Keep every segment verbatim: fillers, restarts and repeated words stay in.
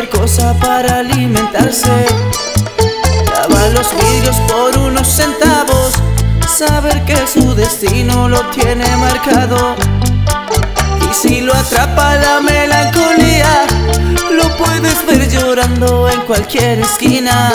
cualquier cosa para alimentarse. Lava los vidrios por unos centavos, saber que su destino lo tiene marcado. Y si lo atrapa la melancolía, lo puedes ver llorando en cualquier esquina.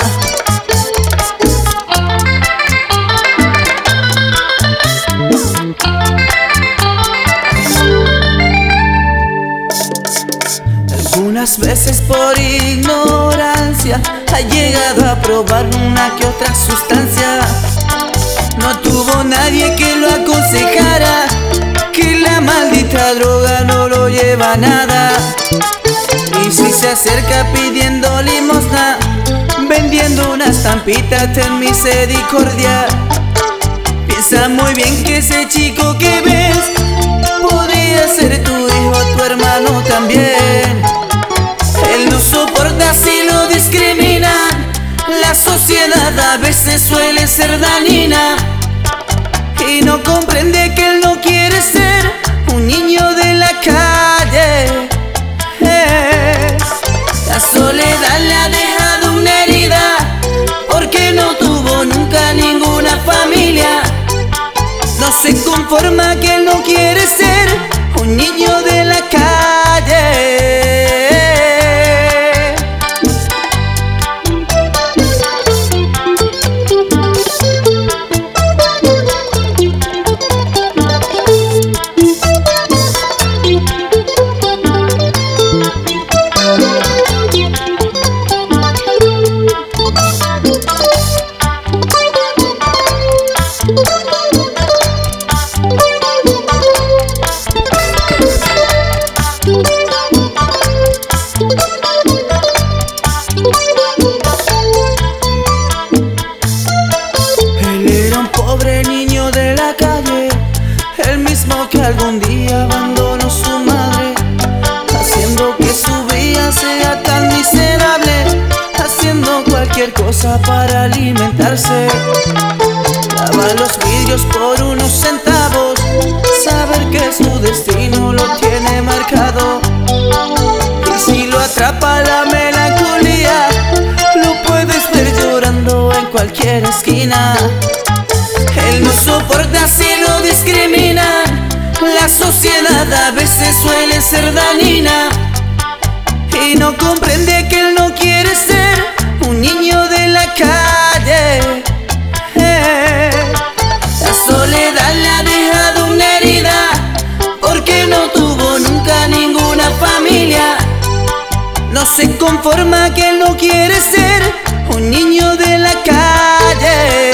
Algunas veces por ignorancia ha llegado a probar una que otra sustancia. No tuvo nadie que lo aconsejara, que la maldita droga no lo lleva a nada. Y si se acerca pidiendo limosna, vendiendo una estampita, ten misericordia. Piensa muy bien que ese chico que ves podría ser tu hijo, tu hermano también. Él no soporta si lo discriminan, la sociedad a veces suele ser dañina. Y no comprende que él no quiere ser un niño de la calle. eh. La soledad le ha dejado una herida, porque no tuvo nunca ninguna familia. No se conforma que él no quiere ser un niño de la calle. Niño de la calle, el mismo que algún día abandonó su madre, haciendo que su vida sea tan miserable, haciendo cualquier cosa para alimentarse. Lava los vidrios por unos centavos, saber que su destino lo tiene marcado. Y si lo atrapa la melancolía, lo puedes ver llorando en cualquier esquina. Él no soporta si lo discriminan, la sociedad a veces suele ser dañina. Y no comprende que él no quiere ser un niño de la calle. eh. La soledad le ha dejado una herida, porque no tuvo nunca ninguna familia. No se conforma que él no quiere ser un niño de la calle.